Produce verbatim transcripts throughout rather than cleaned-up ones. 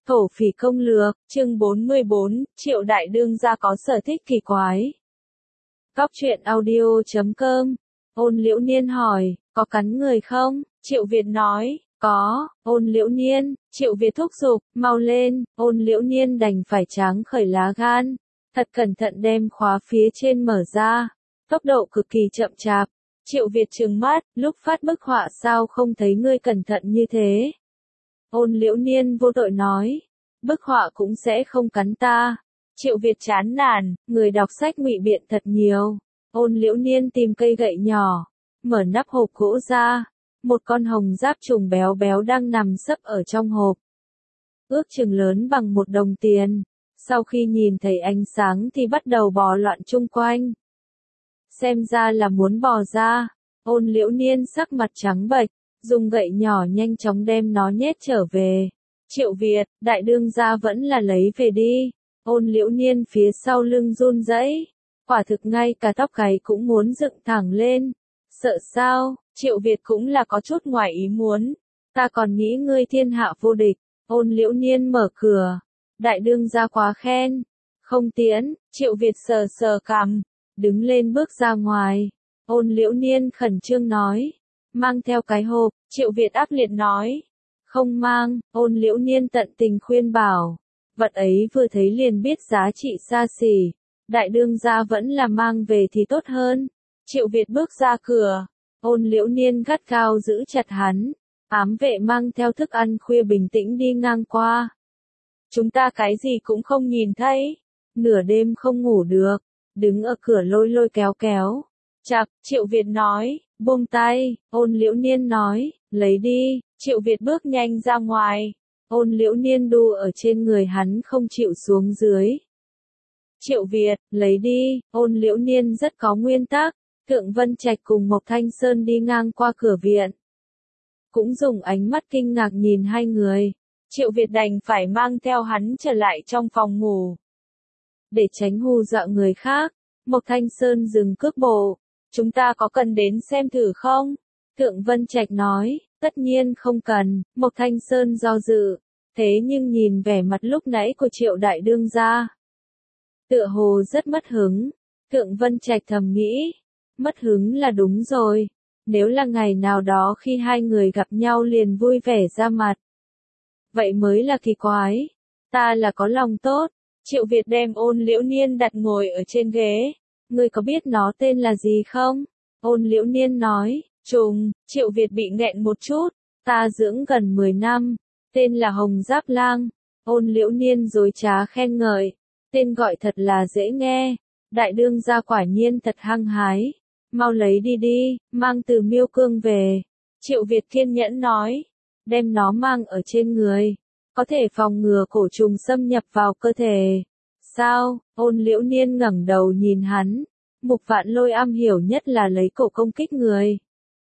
Thổ phỉ công lược, chương bốn mươi bốn, Triệu đại đương gia có sở thích kỳ quái. Góc truyện audio chấm com. Ôn Liễu Niên hỏi, có cắn người không? Triệu Việt nói, có. Ôn Liễu Niên, Triệu Việt thúc giục, mau lên. Ôn Liễu Niên đành phải tráng khởi lá gan, thật cẩn thận đem khóa phía trên mở ra. Tốc độ cực kỳ chậm chạp. Triệu Việt trừng mắt, lúc phát bức họa sao không thấy ngươi cẩn thận như thế? Ôn Liễu Niên vô tội nói, bức họa cũng sẽ không cắn ta. Triệu Việt chán nản, người đọc sách ngụy biện thật nhiều. Ôn Liễu Niên tìm cây gậy nhỏ, mở nắp hộp gỗ ra, một con hồng giáp trùng béo béo đang nằm sấp ở trong hộp. Ước chừng lớn bằng một đồng tiền, sau khi nhìn thấy ánh sáng thì bắt đầu bò loạn chung quanh. Xem ra là muốn bò ra. Ôn Liễu Niên sắc mặt trắng bệch, dùng gậy nhỏ nhanh chóng đem nó nhét trở về. Triệu Việt, đại đương gia vẫn là lấy về đi. Ôn Liễu Niên phía sau lưng run rẩy, quả thực ngay cả tóc gáy cũng muốn dựng thẳng lên. Sợ sao? Triệu Việt cũng là có chút ngoài ý muốn. Ta còn nghĩ ngươi thiên hạ vô địch. Ôn Liễu Niên mở cửa. Đại đương gia quá khen. Không tiễn. Triệu Việt sờ sờ cằm, đứng lên bước ra ngoài. Ôn Liễu Niên khẩn trương nói, mang theo cái hộp. Triệu Việt ác liệt nói, không mang. Ôn Liễu Niên tận tình khuyên bảo, vật ấy vừa thấy liền biết giá trị xa xỉ, đại đương gia vẫn là mang về thì tốt hơn. Triệu Việt bước ra cửa, Ôn Liễu Niên gắt gao giữ chặt hắn. Ám vệ mang theo thức ăn khuya bình tĩnh đi ngang qua. Chúng ta cái gì cũng không nhìn thấy, nửa đêm không ngủ được, đứng ở cửa lôi lôi kéo kéo. Chặt, Triệu Việt nói, buông tay. Ôn Liễu Niên nói, lấy đi. Triệu Việt bước nhanh ra ngoài. Ôn Liễu Niên đu ở trên người hắn không chịu xuống dưới. Triệu Việt, lấy đi. Ôn Liễu Niên rất có nguyên tắc. Thượng Vân Trạch cùng Mộc Thanh Sơn đi ngang qua cửa viện, cũng dùng ánh mắt kinh ngạc nhìn hai người. Triệu Việt đành phải mang theo hắn trở lại trong phòng ngủ. Để tránh hù dọa người khác, Mộc Thanh Sơn dừng cước bộ. Chúng ta có cần đến xem thử không? Thượng Vân Trạch nói, tất nhiên không cần. Mộc Thanh Sơn do dự, thế nhưng nhìn vẻ mặt lúc nãy của Triệu đại đương gia, tựa hồ rất mất hứng. Thượng Vân Trạch thầm nghĩ, mất hứng là đúng rồi. Nếu là ngày nào đó khi hai người gặp nhau liền vui vẻ ra mặt, vậy mới là kỳ quái. Ta là có lòng tốt. Triệu Việt đem Ôn Liễu Niên đặt ngồi ở trên ghế. Ngươi có biết nó tên là gì không? Ôn Liễu Niên nói, trùng. Triệu Việt bị nghẹn một chút. Ta dưỡng gần mười năm. Tên là Hồng Giáp Lang. Ôn Liễu Niên dối trá khen ngợi. Tên gọi thật là dễ nghe. Đại đương gia quả nhiên thật hăng hái. Mau lấy đi đi, mang từ Miêu Cương về. Triệu Việt kiên nhẫn nói, đem nó mang ở trên người, có thể phòng ngừa cổ trùng xâm nhập vào cơ thể. Sao? Ôn Liễu Niên ngẩng đầu nhìn hắn. Mục Vạn Lôi am hiểu nhất là lấy cổ công kích người.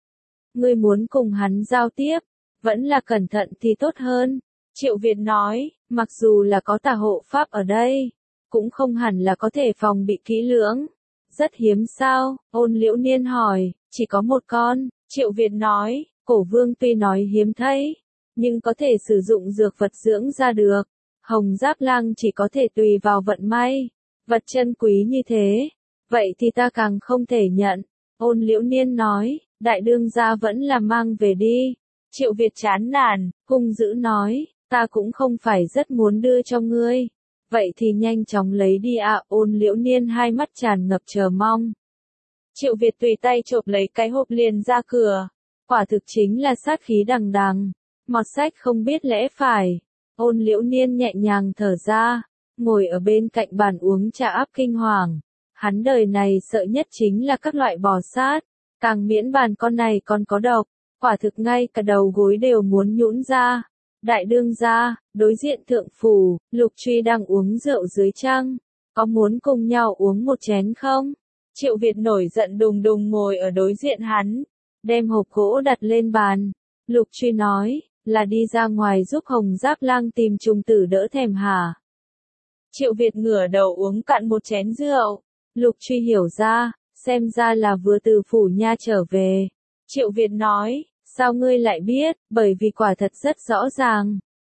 Ngươi muốn cùng hắn giao tiếp, vẫn là cẩn thận thì tốt hơn. Triệu Việt nói, mặc dù là có tà hộ pháp ở đây, cũng không hẳn là có thể phòng bị kỹ lưỡng. Rất hiếm sao? Ôn Liễu Niên hỏi, chỉ có một con. Triệu Việt nói, cổ vương tuy nói hiếm thấy, nhưng có thể sử dụng dược vật dưỡng ra được. Hồng Giáp Lang chỉ có thể tùy vào vận may. Vật chân quý như thế, vậy thì ta càng không thể nhận. Ôn Liễu Niên nói, đại đương gia vẫn là mang về đi. Triệu Việt chán nản, hung dữ nói, ta cũng không phải rất muốn đưa cho ngươi. Vậy thì nhanh chóng lấy đi ạ. À. Ôn Liễu Niên hai mắt tràn ngập chờ mong. Triệu Việt tùy tay chộp lấy cái hộp liền ra cửa. Quả thực chính là sát khí đằng đằng. Mọt sách không biết lẽ phải. Ôn Liễu Niên nhẹ nhàng thở ra, ngồi ở bên cạnh bàn uống trà áp kinh hoàng. Hắn đời này sợ nhất chính là các loại bò sát. Càng miễn bàn con này còn có độc. Quả thực ngay cả đầu gối đều muốn nhũn ra. Đại đương gia, đối diện thượng phủ, Lục Truy đang uống rượu dưới trăng. Có muốn cùng nhau uống một chén không? Triệu Việt nổi giận đùng đùng ngồi ở đối diện hắn, đem hộp gỗ đặt lên bàn. Lục Truy nói, là đi ra ngoài giúp Hồng Giáp Lang tìm trùng tử đỡ thèm hả? Triệu Việt ngửa đầu uống cạn một chén rượu. Lục Truy hiểu ra, xem ra là vừa từ phủ nha trở về. Triệu Việt nói, sao ngươi lại biết? Bởi vì quả thật rất rõ ràng.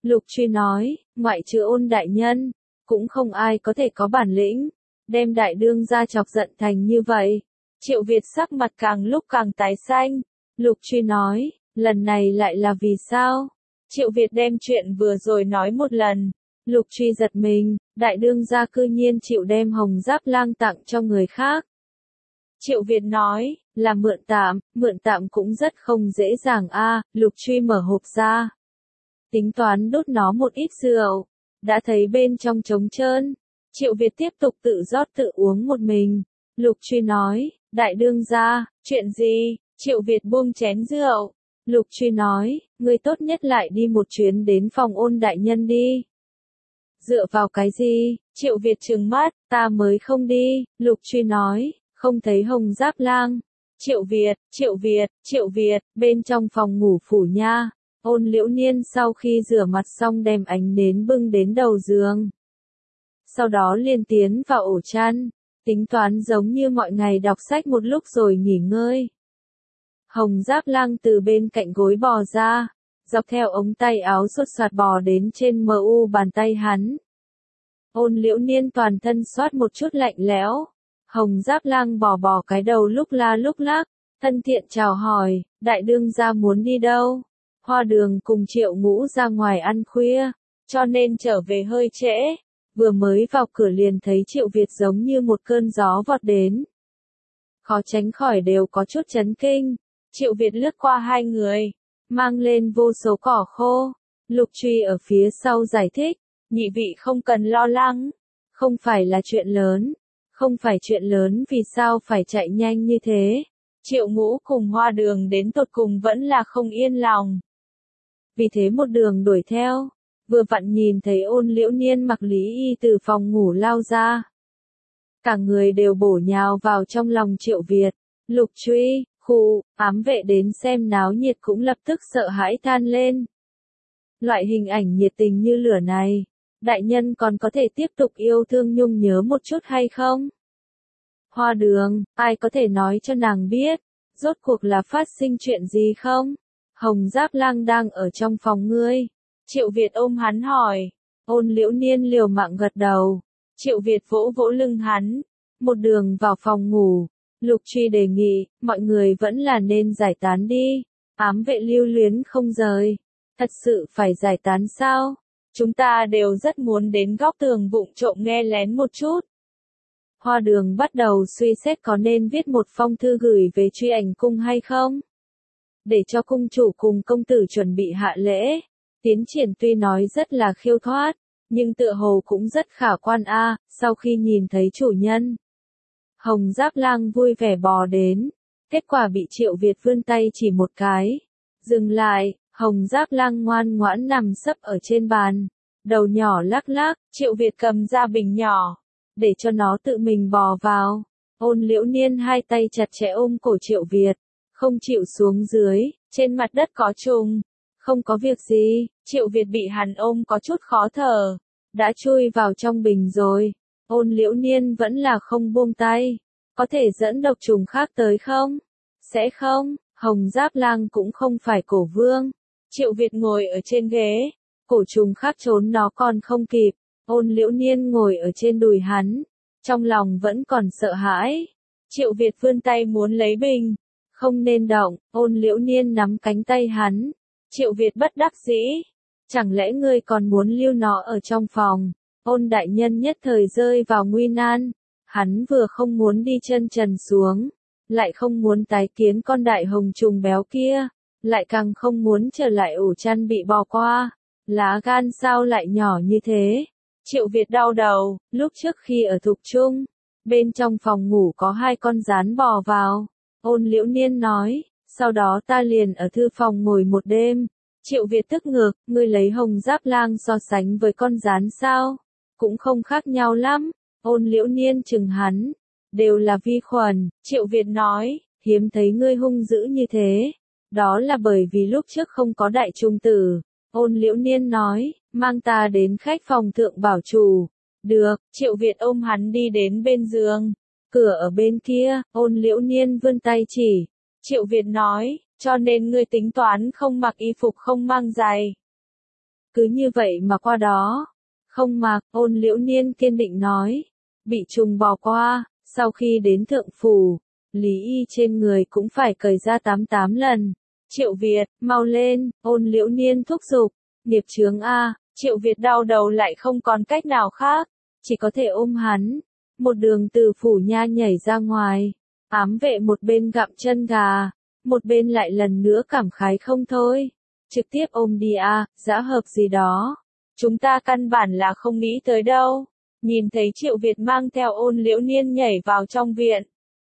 Lục Truy nói, ngoại trừ Ôn đại nhân, cũng không ai có thể có bản lĩnh, đem đại đương gia chọc giận thành như vậy. Triệu Việt sắc mặt càng lúc càng tái xanh. Lục Truy nói, lần này lại là vì sao? Triệu Việt đem chuyện vừa rồi nói một lần. Lục Truy giật mình, đại đương gia cư nhiên chịu đem Hồng Giáp Lang tặng cho người khác. Triệu Việt nói, là mượn tạm, mượn tạm cũng rất không dễ dàng a. Lục Truy mở hộp ra, tính toán đốt nó một ít rượu, đã thấy bên trong trống trơn. Triệu Việt tiếp tục tự rót tự uống một mình. Lục Truy nói, đại đương gia, chuyện gì? Triệu Việt buông chén rượu. Lục Truy nói, ngươi tốt nhất lại đi một chuyến đến phòng Ôn đại nhân đi. Dựa vào cái gì? Triệu Việt trừng mắt, ta mới không đi. Lục Truy nói, không thấy Hồng Giáp Lang. Triệu Việt, Triệu Việt, Triệu Việt, bên trong phòng ngủ phủ nha. Ôn Liễu Niên sau khi rửa mặt xong đem ánh nến bưng đến đầu giường. Sau đó liền tiến vào ổ chăn, tính toán giống như mọi ngày đọc sách một lúc rồi nghỉ ngơi. Hồng Giáp Lang từ bên cạnh gối bò ra, dọc theo ống tay áo sột soạt bò đến trên mờ u bàn tay hắn. Ôn Liễu Niên toàn thân xoát một chút lạnh lẽo. Hồng Giáp Lang bò bò cái đầu lúc la lúc lắc, thân thiện chào hỏi, đại đương gia muốn đi đâu? Hoa Đường cùng Triệu Ngũ ra ngoài ăn khuya, cho nên trở về hơi trễ. Vừa mới vào cửa liền thấy Triệu Việt giống như một cơn gió vọt đến. Khó tránh khỏi đều có chút chấn kinh. Triệu Việt lướt qua hai người, mang lên vô số cỏ khô. Lục Truy ở phía sau giải thích, nhị vị không cần lo lắng, không phải là chuyện lớn, không phải chuyện lớn vì sao phải chạy nhanh như thế. Triệu Ngũ cùng Hoa Đường đến tột cùng vẫn là không yên lòng. Vì thế một đường đuổi theo, vừa vặn nhìn thấy Ôn Liễu Niên mặc Lý Y từ phòng ngủ lao ra. Cả người đều bổ nhào vào trong lòng Triệu Việt. Lục Truy, khụ, ám vệ đến xem náo nhiệt cũng lập tức sợ hãi than lên. Loại hình ảnh nhiệt tình như lửa này, đại nhân còn có thể tiếp tục yêu thương nhung nhớ một chút hay không? Hoa Đường, ai có thể nói cho nàng biết, rốt cuộc là phát sinh chuyện gì không? Hồng Giáp Lang đang ở trong phòng ngươi. Triệu Việt ôm hắn hỏi. Ôn Liễu Niên liều mạng gật đầu. Triệu Việt vỗ vỗ lưng hắn. Một đường vào phòng ngủ. Lục Truy đề nghị, mọi người vẫn là nên giải tán đi. Ám vệ lưu luyến không rời. Thật sự phải giải tán sao? Chúng ta đều rất muốn đến góc tường vụng trộm nghe lén một chút. Hoa Đường bắt đầu suy xét có nên viết một phong thư gửi về Truy Ảnh cung hay không? Để cho cung chủ cùng công tử chuẩn bị hạ lễ. Tiến triển tuy nói rất là khiêu thoát, nhưng tựa hồ cũng rất khả quan a. Sau khi nhìn thấy chủ nhân, Hồng Giáp Lang vui vẻ bò đến, kết quả bị Triệu Việt vươn tay chỉ một cái. Dừng lại, Hồng Giáp Lang ngoan ngoãn nằm sấp ở trên bàn, đầu nhỏ lắc lắc. Triệu Việt cầm ra bình nhỏ, để cho nó tự mình bò vào. Ôn Liễu Niên hai tay chặt chẽ ôm cổ Triệu Việt, không chịu xuống dưới. Trên mặt đất có trùng. Không có việc gì. Triệu Việt bị hắn ôm có chút khó thở, đã chui vào trong bình rồi. Ôn Liễu Niên vẫn là không buông tay. Có thể dẫn độc trùng khác tới không? Sẽ không. Hồng Giáp Lang cũng không phải cổ vương. Triệu Việt ngồi ở trên ghế, cổ trùng khác trốn nó còn không kịp. Ôn Liễu Niên ngồi ở trên đùi hắn, trong lòng vẫn còn sợ hãi. Triệu Việt vươn tay muốn lấy bình. Không nên động. Ôn Liễu Niên nắm cánh tay hắn. Triệu Việt bất đắc dĩ. Chẳng lẽ ngươi còn muốn lưu nó ở trong phòng? Ôn đại nhân nhất thời rơi vào nguy nan. Hắn vừa không muốn đi chân trần xuống, lại không muốn tái kiến con đại hồng trùng béo kia, lại càng không muốn trở lại ổ chăn bị bò qua. Lá gan sao lại nhỏ như thế? Triệu Việt đau đầu. Lúc trước khi ở Thục Trung, bên trong phòng ngủ có hai con gián bò vào. Ôn Liễu Niên nói, sau đó ta liền ở thư phòng ngồi một đêm. Triệu Việt tức ngược, ngươi lấy Hồng Giáp Lang so sánh với con gián sao? Cũng không khác nhau lắm. Ôn Liễu Niên chừng hắn, đều là vi khuẩn. Triệu Việt nói, hiếm thấy ngươi hung dữ như thế. Đó là bởi vì lúc trước không có đại trung tử. Ôn Liễu Niên nói, mang ta đến khách phòng thượng bảo chủ. Được. Triệu Việt ôm hắn đi đến bên giường. Cửa ở bên kia. Ôn Liễu Niên vươn tay chỉ. Triệu Việt nói, cho nên ngươi tính toán không mặc y phục không mang giày. cứ như vậy mà qua đó. Không mặc, Ôn Liễu Niên kiên định nói. Bị trùng bò qua, sau khi đến thượng phủ, Lý Y trên người cũng phải cởi ra tám tám lần. Triệu Việt, mau lên, Ôn Liễu Niên thúc giục. Nghiệp chướng a, Triệu Việt đau đầu lại không còn cách nào khác, chỉ có thể ôm hắn. Một đường từ phủ nha nhảy ra ngoài, ám vệ một bên gặm chân gà, một bên lại lần nữa cảm khái không thôi. Trực tiếp ôm đi a, dã hợp gì đó. Chúng ta căn bản là không nghĩ tới đâu. Nhìn thấy Triệu Việt mang theo Ôn Liễu Niên nhảy vào trong viện.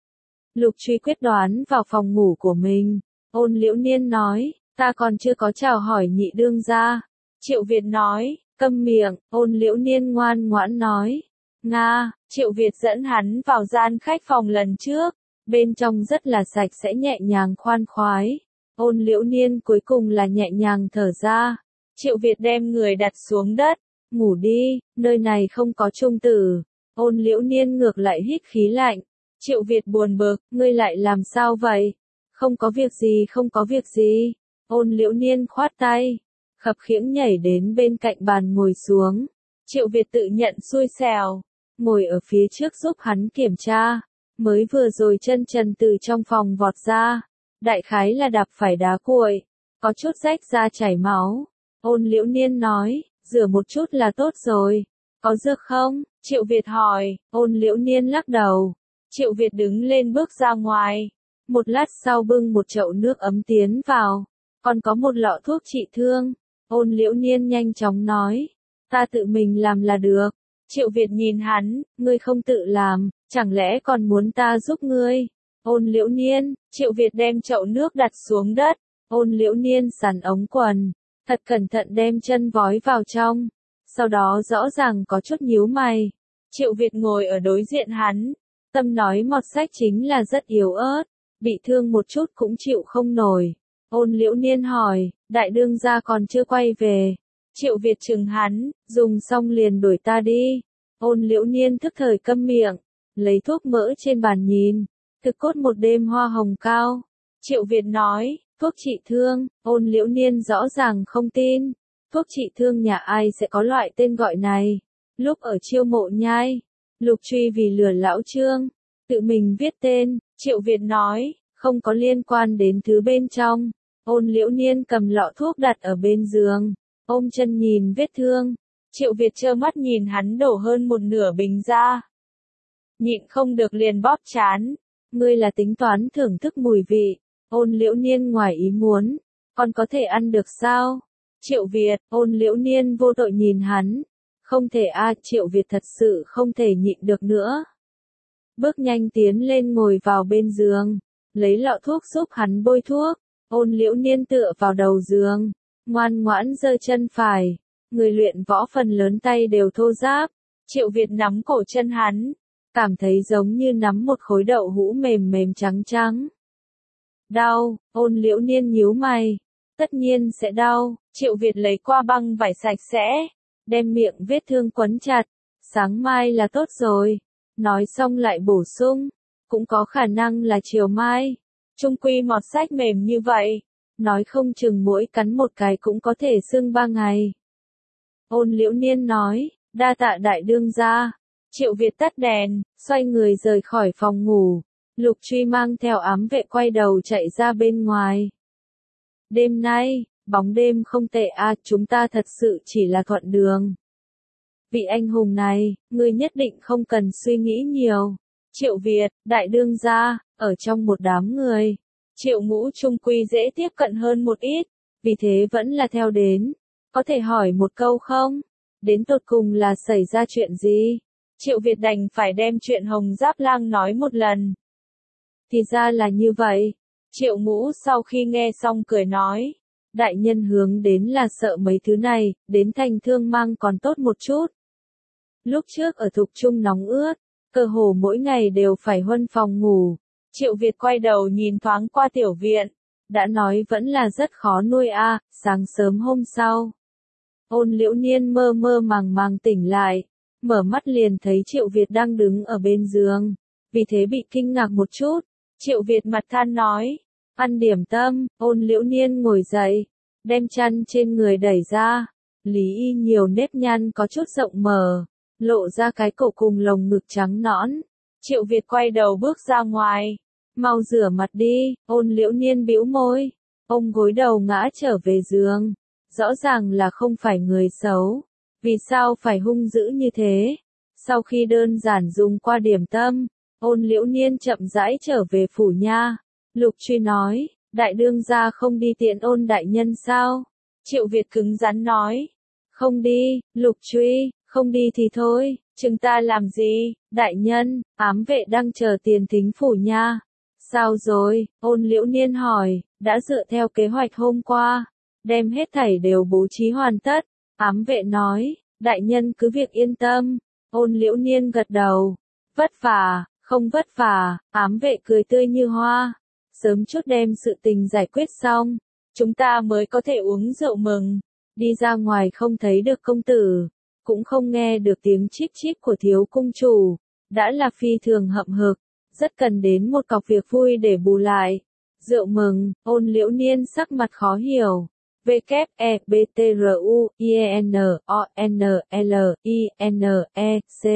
Lục Truy quyết đoán vào phòng ngủ của mình. Ôn Liễu Niên nói, ta còn chưa có chào hỏi nhị đương gia. Triệu Việt nói, câm miệng, Ôn Liễu Niên ngoan ngoãn nói. Nga, Triệu Việt dẫn hắn vào gian khách phòng lần trước. Bên trong rất là sạch sẽ nhẹ nhàng khoan khoái. Ôn Liễu Niên cuối cùng là nhẹ nhàng thở ra. Triệu Việt đem người đặt xuống đất. Ngủ đi, nơi này không có trung tử. Ôn Liễu Niên ngược lại hít khí lạnh. Triệu Việt buồn bực, ngươi lại làm sao vậy? Không có việc gì, không có việc gì. Ôn Liễu Niên khoát tay, khập khiễng nhảy đến bên cạnh bàn ngồi xuống. Triệu Việt tự nhận xui xẻo, ngồi ở phía trước giúp hắn kiểm tra. Mới vừa rồi chân trần từ trong phòng vọt ra, đại khái là đạp phải đá cuội, có chút rách ra chảy máu. Ôn Liễu Niên nói, rửa một chút là tốt rồi. Có dược không? Triệu Việt hỏi. Ôn Liễu Niên lắc đầu. Triệu Việt đứng lên bước ra ngoài. Một lát sau bưng một chậu nước ấm tiến vào. Còn có một lọ thuốc trị thương. Ôn Liễu Niên nhanh chóng nói. Ta tự mình làm là được. Triệu Việt nhìn hắn, ngươi không tự làm, chẳng lẽ còn muốn ta giúp ngươi? Ôn Liễu Niên, Triệu Việt đem chậu nước đặt xuống đất. Ôn Liễu Niên sắn ống quần, thật cẩn thận đem chân vói vào trong. Sau đó rõ ràng có chút nhíu mày. Triệu Việt ngồi ở đối diện hắn. Tâm nói mọt sách chính là rất yếu ớt, bị thương một chút cũng chịu không nổi. Ôn Liễu Niên hỏi, đại đương gia còn chưa quay về. Triệu Việt chừng hắn, dùng xong liền đuổi ta đi. Ôn Liễu Niên thức thời câm miệng, lấy thuốc mỡ trên bàn nhìn. Thực cốt một đêm hoa hồng cao. Triệu Việt nói, thuốc trị thương. Ôn Liễu Niên rõ ràng không tin. Thuốc trị thương nhà ai sẽ có loại tên gọi này. Lúc ở Chiêu Mộ Nhai, Lục Truy vì lừa lão Trương, tự mình viết tên. Triệu Việt nói, không có liên quan đến thứ bên trong. Ôn Liễu Niên cầm lọ thuốc đặt ở bên giường, ôm chân nhìn vết thương. Triệu Việt trơ mắt nhìn hắn đổ hơn một nửa bình ra. Nhịn không được liền bóp chán. Ngươi là tính toán thưởng thức mùi vị. Ôn Liễu Niên ngoài ý muốn, còn có thể ăn được sao? Triệu Việt, Ôn Liễu Niên vô tội nhìn hắn. Không thể a, Triệu Việt thật sự không thể nhịn được nữa. Bước nhanh tiến lên ngồi vào bên giường, lấy lọ thuốc giúp hắn bôi thuốc. Ôn Liễu Niên tựa vào đầu giường, ngoan ngoãn giơ chân phải. Người luyện võ phần lớn tay đều thô ráp. Triệu Việt nắm cổ chân hắn, cảm thấy giống như nắm một khối đậu hũ mềm mềm trắng trắng. Đau, Ôn Liễu Niên nhíu mày. Tất nhiên sẽ đau. Triệu Việt lấy qua băng vải sạch sẽ, đem miệng vết thương quấn chặt. Sáng mai là tốt rồi. Nói xong lại bổ sung, cũng có khả năng là chiều mai. Trung quy mọt sách mềm như vậy, nói không chừng mỗi cắn một cái cũng có thể sưng ba ngày. Ôn Liễu Niên nói, đa tạ đại đương gia. Triệu Việt tắt đèn, xoay người rời khỏi phòng ngủ. Lục Truy mang theo ám vệ quay đầu chạy ra bên ngoài. Đêm nay, bóng đêm không tệ a, chúng ta thật sự chỉ là thuận đường. Vị anh hùng này, ngươi nhất định không cần suy nghĩ nhiều. Triệu Việt, đại đương gia, ở trong một đám người. Triệu Ngũ trung quy dễ tiếp cận hơn một ít, vì thế vẫn là theo đến. Có thể hỏi một câu không? Đến tột cùng là xảy ra chuyện gì? Triệu Việt đành phải đem chuyện Hồng Giáp Lang nói một lần. Thì ra là như vậy. Triệu Ngũ sau khi nghe xong cười nói. Đại nhân hướng đến là sợ mấy thứ này, đến thành thương mang còn tốt một chút. Lúc trước ở Thục Trung nóng ướt, cơ hồ mỗi ngày đều phải huân phòng ngủ. Triệu Việt quay đầu nhìn thoáng qua tiểu viện. Đã nói vẫn là rất khó nuôi a. À, sáng sớm hôm sau. Ôn Liễu Niên mơ mơ màng màng tỉnh lại. Mở mắt liền thấy Triệu Việt đang đứng ở bên giường. Vì thế bị kinh ngạc một chút. Triệu Việt mặt than nói. Ăn điểm tâm. Ôn Liễu Niên ngồi dậy, đem chăn trên người đẩy ra. Lý Y nhiều nếp nhăn có chút rộng mở, lộ ra cái cổ cùng lồng ngực trắng nõn. Triệu Việt quay đầu bước ra ngoài. Mau rửa mặt đi, Ôn Liễu Niên bĩu môi. Ông gối đầu ngã trở về giường. Rõ ràng là không phải người xấu. Vì sao phải hung dữ như thế? Sau khi đơn giản dùng qua điểm tâm, Ôn Liễu Niên chậm rãi trở về phủ nha. Lục Truy nói, đại đương gia không đi tiện Ôn đại nhân sao? Triệu Việt cứng rắn nói, không đi. Lục Truy, không đi thì thôi, chúng ta làm gì? Đại nhân, ám vệ đang chờ tiền thính phủ nha. Sao rồi? Ôn Liễu Niên hỏi, đã dựa theo kế hoạch hôm qua, đem hết thảy đều bố trí hoàn tất. Ám vệ nói, đại nhân cứ việc yên tâm. Ôn Liễu Niên gật đầu, vất vả, không vất vả. Ám vệ cười tươi như hoa, sớm chút đem sự tình giải quyết xong, chúng ta mới có thể uống rượu mừng. Đi ra ngoài không thấy được công tử, cũng không nghe được tiếng chíp chíp của thiếu cung chủ, đã là phi thường hậm hực, rất cần đến một cọc việc vui để bù lại. Rượu mừng. Ôn Liễu Niên sắc mặt khó hiểu. W E B T R U I E N O N L I N E C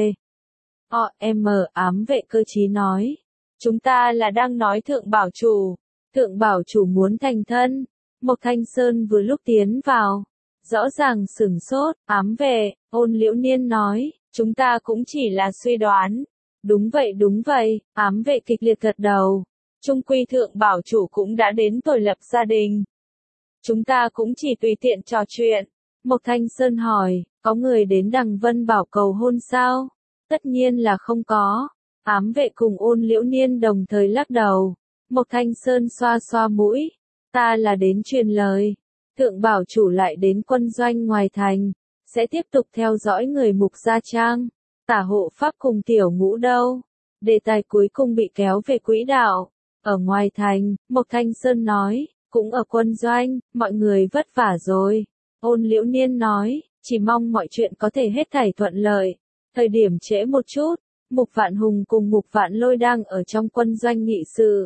O M. Ám vệ cơ trí nói, chúng ta là đang nói thượng bảo chủ. Thượng bảo chủ muốn thành thân. Mộc Thanh Sơn vừa lúc tiến vào, rõ ràng sửng sốt. Ám vệ. Ôn Liễu Niên nói, chúng ta cũng chỉ là suy đoán. Đúng vậy đúng vậy. Ám vệ kịch liệt gật đầu. Trung quy thượng bảo chủ cũng đã đến tuổi lập gia đình. Chúng ta cũng chỉ tùy tiện trò chuyện. Mộc Thanh Sơn hỏi, có người đến Đằng Vân Bảo cầu hôn sao? Tất nhiên là không có. Ám vệ cùng Ôn Liễu Niên đồng thời lắc đầu. Mộc Thanh Sơn xoa xoa mũi. Ta là đến truyền lời. Thượng bảo chủ lại đến quân doanh ngoài thành. Sẽ tiếp tục theo dõi người Mục Gia Trang. Tả hộ pháp cùng tiểu ngũ đâu? Đề tài cuối cùng bị kéo về quỹ đạo. Ở ngoài thành, Mộc Thanh Sơn nói, cũng ở quân doanh, mọi người vất vả rồi. Ôn Liễu Niên nói, chỉ mong mọi chuyện có thể hết thảy thuận lợi. Thời điểm trễ một chút, Mục Vạn Hùng cùng Mục Vạn Lôi đang ở trong quân doanh nghị sự.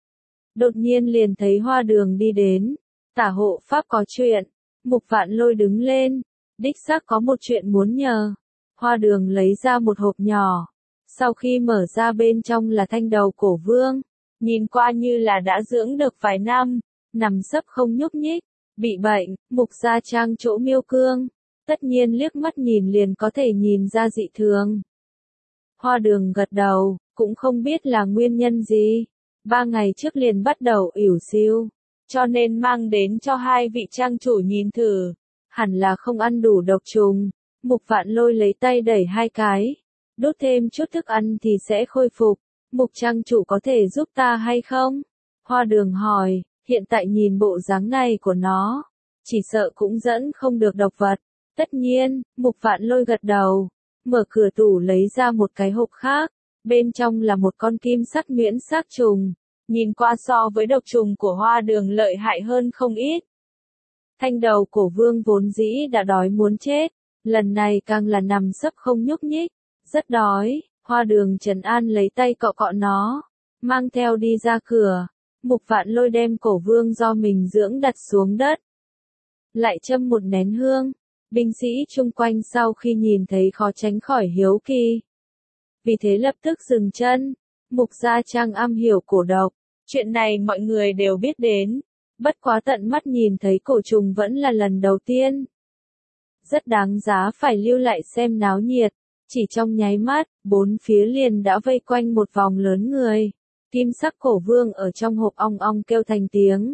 Đột nhiên liền thấy Hoa Đường đi đến. Tả hộ pháp có chuyện. Mục Vạn Lôi đứng lên. Đích xác có một chuyện muốn nhờ. Hoa Đường lấy ra một hộp nhỏ. Sau khi mở ra bên trong là thanh đầu cổ vương. Nhìn qua như là đã dưỡng được vài năm. Nằm sấp không nhúc nhích. Bị bệnh. Mục Gia Trang chỗ Miêu Cương. Tất nhiên liếc mắt nhìn liền có thể nhìn ra dị thường. Hoa Đường gật đầu, cũng không biết là nguyên nhân gì. Ba ngày trước liền bắt đầu ỉu xìu, cho nên mang đến cho hai vị trang chủ nhìn thử. Hẳn là không ăn đủ độc trùng. Mục Vạn Lôi lấy tay đẩy hai cái. Đốt thêm chút thức ăn thì sẽ khôi phục. Mục trang chủ có thể giúp ta hay không? Hoa Đường hỏi, hiện tại nhìn bộ dáng này của nó, chỉ sợ cũng dẫn không được độc vật. Tất nhiên. Mục Vạn Lôi gật đầu. Mở cửa tủ lấy ra một cái hộp khác. Bên trong là một con kim sắc nhuyễn xác trùng. Nhìn qua so với độc trùng của Hoa Đường lợi hại hơn không ít. Thanh đầu cổ vương vốn dĩ đã đói muốn chết. Lần này càng là nằm sấp không nhúc nhích. Rất đói. Hoa Đường trấn an lấy tay cọ cọ nó. Mang theo đi ra cửa. Mục Vạn Lôi đem cổ vương do mình dưỡng đặt xuống đất. Lại châm một nén hương. Binh sĩ chung quanh sau khi nhìn thấy khó tránh khỏi hiếu kỳ. Vì thế lập tức dừng chân. Mục Gia Trang am hiểu cổ độc. Chuyện này mọi người đều biết đến. Bất quá tận mắt nhìn thấy cổ trùng vẫn là lần đầu tiên. Rất đáng giá phải lưu lại xem náo nhiệt. Chỉ trong nháy mắt, bốn phía liền đã vây quanh một vòng lớn người. Kim sắc cổ vương ở trong hộp ong ong kêu thành tiếng.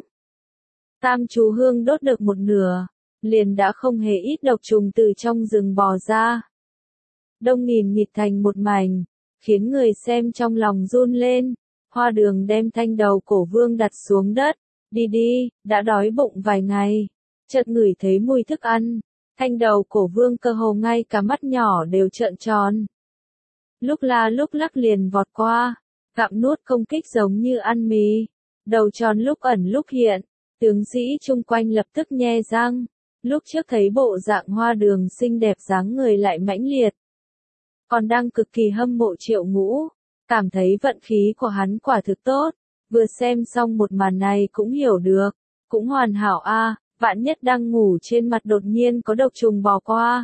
Tam chú hương đốt được một nửa. Liền đã không hề ít độc trùng từ trong rừng bò ra. Đông nghìn nghịt thành một mảnh, khiến người xem trong lòng run lên. Hoa Đường đem thanh đầu cổ vương đặt xuống đất. Đi đi, đã đói bụng vài ngày. Chợt ngửi thấy mùi thức ăn. Thanh đầu cổ vương cơ hồ ngay cả mắt nhỏ đều trợn tròn. Lúc la lúc lắc liền vọt qua. Gặm nuốt công kích giống như ăn mì. Đầu tròn lúc ẩn lúc hiện. Tướng sĩ chung quanh lập tức nhe răng. Lúc trước thấy bộ dạng Hoa Đường xinh đẹp dáng người lại mãnh liệt. Còn đang cực kỳ hâm mộ Triệu Ngũ. Cảm thấy vận khí của hắn quả thực tốt. Vừa xem xong một màn này cũng hiểu được. Cũng hoàn hảo a, vạn nhất đang ngủ trên mặt đột nhiên có độc trùng bò qua.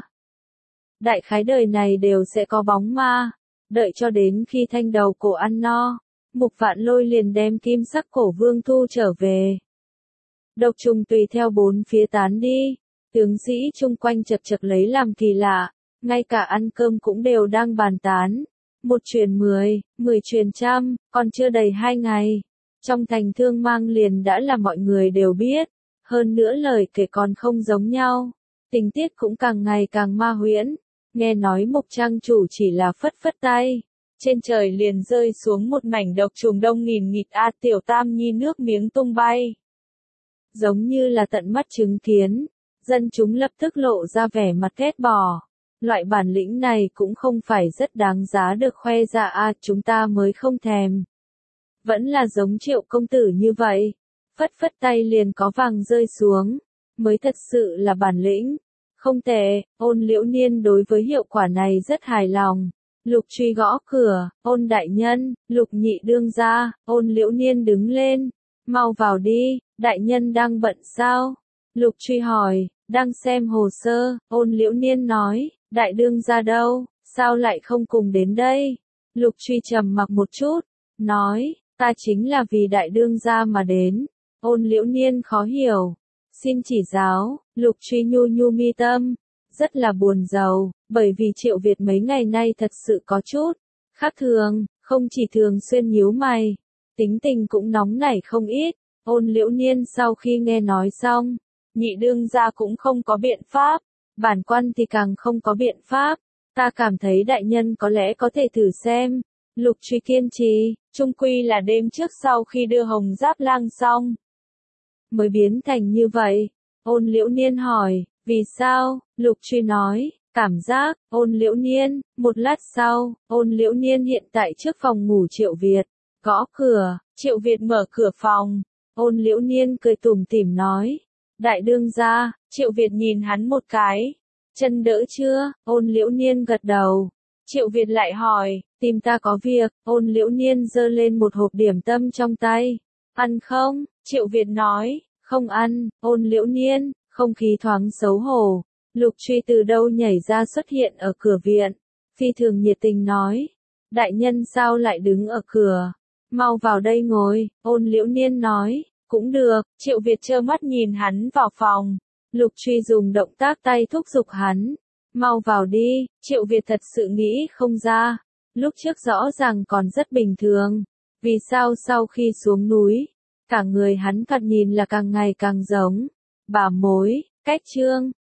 Đại khái đời này đều sẽ có bóng ma, đợi cho đến khi thanh đầu cổ ăn no, Mục Vạn Lôi liền đem kim sắc cổ vương thu trở về. Độc trùng tùy theo bốn phía tán đi, tướng sĩ chung quanh chật chật lấy làm kỳ lạ, ngay cả ăn cơm cũng đều đang bàn tán. Một truyền mười, mười truyền trăm, còn chưa đầy hai ngày. Trong thành Thương Mang liền đã là mọi người đều biết, hơn nữa lời kể còn không giống nhau, tình tiết cũng càng ngày càng ma huyễn. Nghe nói Mục Trang chủ chỉ là phất phất tay, trên trời liền rơi xuống một mảnh độc trùng đông nghìn nghịt a Tiểu Tam Nhi nước miếng tung bay. Giống như là tận mắt chứng kiến, dân chúng lập tức lộ ra vẻ mặt ghét bỏ. Loại bản lĩnh này cũng không phải rất đáng giá được khoe ra a chúng ta mới không thèm. Vẫn là giống Triệu công tử như vậy, phất phất tay liền có vàng rơi xuống, mới thật sự là bản lĩnh. Không tệ, Ôn Liễu Niên đối với hiệu quả này rất hài lòng. Lục Truy gõ cửa, Ôn đại nhân, Lục nhị đương gia. Ôn Liễu Niên đứng lên, mau vào đi, đại nhân đang bận sao? Lục Truy hỏi, đang xem hồ sơ. Ôn Liễu Niên nói, đại đương gia đâu, sao lại không cùng đến đây? Lục Truy trầm mặc một chút, nói, ta chính là vì đại đương gia mà đến. Ôn Liễu Niên khó hiểu, xin chỉ giáo. Lục Truy nhu nhu mi tâm, rất là buồn rầu, bởi vì Triệu Việt mấy ngày nay thật sự có chút khác thường, không chỉ thường xuyên nhíu mày, tính tình cũng nóng nảy không ít. Ôn Liễu Niên sau khi nghe nói xong, nhị đương gia cũng không có biện pháp, bản quan thì càng không có biện pháp, ta cảm thấy đại nhân có lẽ có thể thử xem. Lục Truy kiên trì, chung quy là đêm trước sau khi đưa Hồng Giáp Lang xong, mới biến thành như vậy. Ôn Liễu Niên hỏi, vì sao? Lục Truy nói, cảm giác. Ôn Liễu Niên, một lát sau, Ôn Liễu Niên hiện tại trước phòng ngủ Triệu Việt, gõ cửa. Triệu Việt mở cửa phòng. Ôn Liễu Niên cười tủm tỉm nói, đại đương gia. Triệu Việt nhìn hắn một cái, chân đỡ chưa? Ôn Liễu Niên gật đầu. Triệu Việt lại hỏi, tìm ta có việc? Ôn Liễu Niên giơ lên một hộp điểm tâm trong tay, ăn không? Triệu Việt nói, không ăn. Ôn Liễu Niên, không khí thoáng xấu hổ. Lục Truy từ đâu nhảy ra xuất hiện ở cửa viện, phi thường nhiệt tình nói, đại nhân sao lại đứng ở cửa, mau vào đây ngồi. Ôn Liễu Niên nói, cũng được. Triệu Việt trơ mắt nhìn hắn vào phòng. Lục Truy dùng động tác tay thúc giục hắn, mau vào đi. Triệu Việt thật sự nghĩ không ra, lúc trước rõ ràng còn rất bình thường, vì sao sau khi xuống núi, cả người hắn thoạt nhìn là càng ngày càng giống bà mối. Cách chương